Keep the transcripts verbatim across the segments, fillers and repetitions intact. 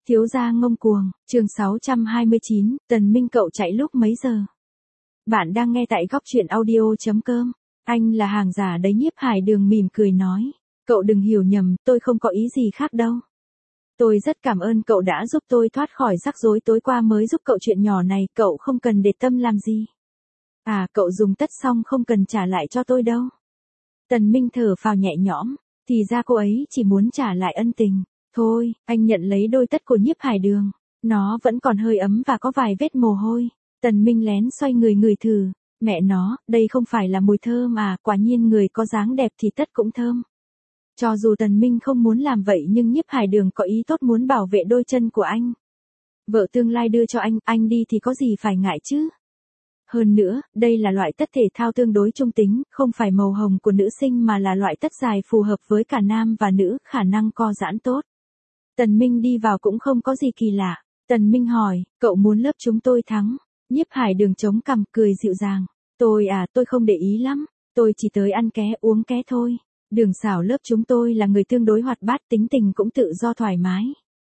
Thiếu gia ngông cuồng, chương sáu trăm hai mươi chín, Tần Minh cậu chạy lúc mấy giờ? Bạn đang nghe tại góc truyện audio.com. Anh là hàng giả đấy. Nhiếp Hải Đường mỉm cười nói. Cậu đừng hiểu nhầm, tôi không có ý gì khác đâu. Tôi rất cảm ơn cậu đã giúp tôi thoát khỏi rắc rối tối qua mới giúp cậu chuyện nhỏ này, cậu không cần để tâm làm gì. À, cậu dùng tất xong không cần trả lại cho tôi đâu. Tần Minh thở phào nhẹ nhõm, thì ra cô ấy chỉ muốn trả lại ân tình. Thôi, anh nhận lấy đôi tất của Nhiếp Hải Đường. Nó vẫn còn hơi ấm và có vài vết mồ hôi. Tần Minh lén xoay người ngửi thử. Mẹ nó, đây không phải là mùi thơm à, quả nhiên người có dáng đẹp thì tất cũng thơm. Cho dù Tần Minh không muốn làm vậy nhưng Nhiếp Hải Đường có ý tốt muốn bảo vệ đôi chân của anh. Vợ tương lai đưa cho anh, anh đi thì có gì phải ngại chứ. Hơn nữa, đây là loại tất thể thao tương đối trung tính, không phải màu hồng của nữ sinh mà là loại tất dài phù hợp với cả nam và nữ, khả năng co giãn tốt. Tần Minh đi vào cũng không có gì kỳ lạ. Tần Minh hỏi, cậu muốn lớp chúng tôi thắng? Nhiếp Hải Đường chống cằm cười dịu dàng. Tôi à, tôi không để ý lắm. Tôi chỉ tới ăn ké uống ké thôi. Đường Sảo lớp chúng tôi là người tương đối hoạt bát, tính tình cũng tự do thoải mái.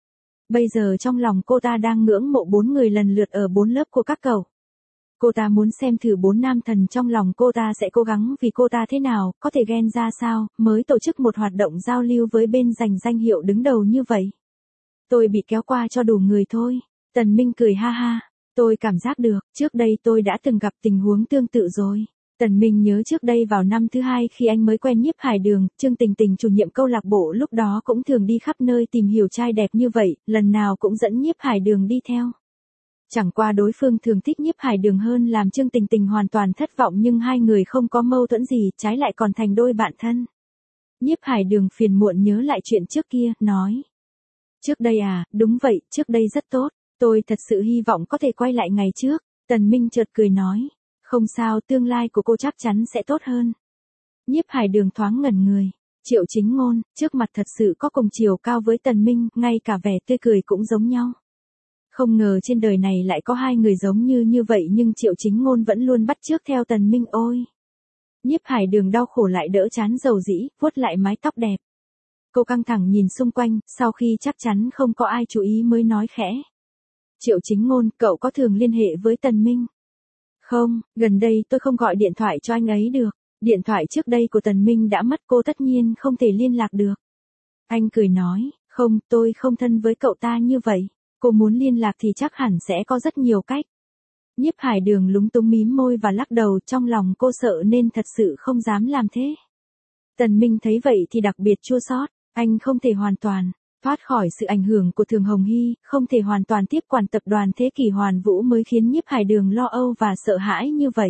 Bây giờ trong lòng cô ta đang ngưỡng mộ bốn người lần lượt ở bốn lớp của các cậu. Cô ta muốn xem thử bốn nam thần trong lòng cô ta sẽ cố gắng vì cô ta thế nào, có thể ghen ra sao, mới tổ chức một hoạt động giao lưu với bên giành danh hiệu đứng đầu như vậy. Tôi bị kéo qua cho đủ người thôi. Tần Minh cười ha ha. Tôi cảm giác được, trước đây tôi đã từng gặp tình huống tương tự rồi. Tần Minh nhớ trước đây vào năm thứ hai khi anh mới quen Nhiếp Hải Đường, Trương Tình Tình chủ nhiệm câu lạc bộ lúc đó cũng thường đi khắp nơi tìm hiểu trai đẹp như vậy, lần nào cũng dẫn Nhiếp Hải Đường đi theo. Chẳng qua đối phương thường thích Nhiếp Hải Đường hơn làm Trương Tình Tình hoàn toàn thất vọng nhưng hai người không có mâu thuẫn gì, trái lại còn thành đôi bạn thân. Nhiếp Hải Đường phiền muộn nhớ lại chuyện trước kia, nói. Trước đây à, đúng vậy, trước đây rất tốt, tôi thật sự hy vọng có thể quay lại ngày trước. Tần Minh chợt cười nói. Không sao, tương lai của cô chắc chắn sẽ tốt hơn. Nhiếp Hải Đường thoáng ngẩn người. Triệu Chính Ngôn, trước mặt thật sự có cùng chiều cao với Tần Minh, ngay cả vẻ tươi cười cũng giống nhau. Không ngờ trên đời này lại có hai người giống như như vậy nhưng Triệu Chính Ngôn vẫn luôn bắt chước theo Tần Minh ôi. Nhiếp Hải Đường đau khổ lại đỡ chán dầu dĩ, vuốt lại mái tóc đẹp. Cô căng thẳng nhìn xung quanh, sau khi chắc chắn không có ai chú ý mới nói khẽ. Triệu Chính Ngôn, cậu có thường liên hệ với Tần Minh? Không, gần đây tôi không gọi điện thoại cho anh ấy được. Điện thoại trước đây của Tần Minh đã mất, cô tất nhiên không thể liên lạc được. Anh cười nói, không, tôi không thân với cậu ta như vậy. Cô muốn liên lạc thì chắc hẳn sẽ có rất nhiều cách. Nhiếp Hải Đường lúng túng mím môi và lắc đầu, trong lòng cô sợ nên thật sự không dám làm thế. Tần Minh thấy vậy thì đặc biệt chua xót, anh không thể hoàn toàn thoát khỏi sự ảnh hưởng của Thường Hồng Hy, không thể hoàn toàn tiếp quản tập đoàn Thế Kỷ Hoàn Vũ mới khiến Nhiếp Hải Đường lo âu và sợ hãi như vậy.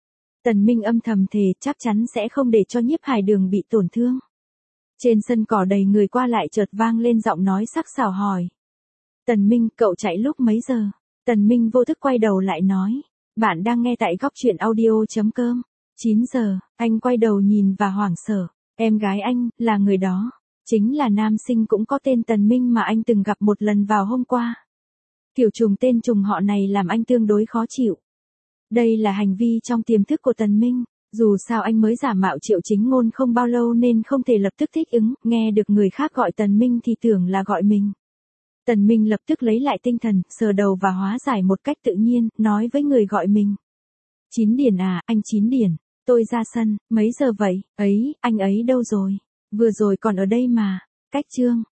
Tần Minh âm thầm thề chắc chắn sẽ không để cho Nhiếp Hải Đường bị tổn thương. Trên sân cỏ đầy người qua lại chợt vang lên giọng nói sắc sảo hỏi. Tần Minh, cậu chạy lúc mấy giờ? Tần Minh vô thức quay đầu lại nói. Bạn đang nghe tại góc truyện audio.com. chín giờ, anh quay đầu nhìn và hoảng sợ. Em gái anh, là người đó. Chính là nam sinh cũng có tên Tần Minh mà anh từng gặp một lần vào hôm qua. Kiểu trùng tên trùng họ này làm anh tương đối khó chịu. Đây là hành vi trong tiềm thức của Tần Minh. Dù sao anh mới giả mạo Triệu Chính Ngôn không bao lâu nên không thể lập tức thích ứng, nghe được người khác gọi Tần Minh thì tưởng là gọi mình. Tần Minh lập tức lấy lại tinh thần, sờ đầu và hóa giải một cách tự nhiên, nói với người gọi mình. Chín Điển à, anh Chín Điển, tôi ra sân, mấy giờ vậy? Ấy, anh ấy đâu rồi? Vừa rồi còn ở đây mà. Cách chương,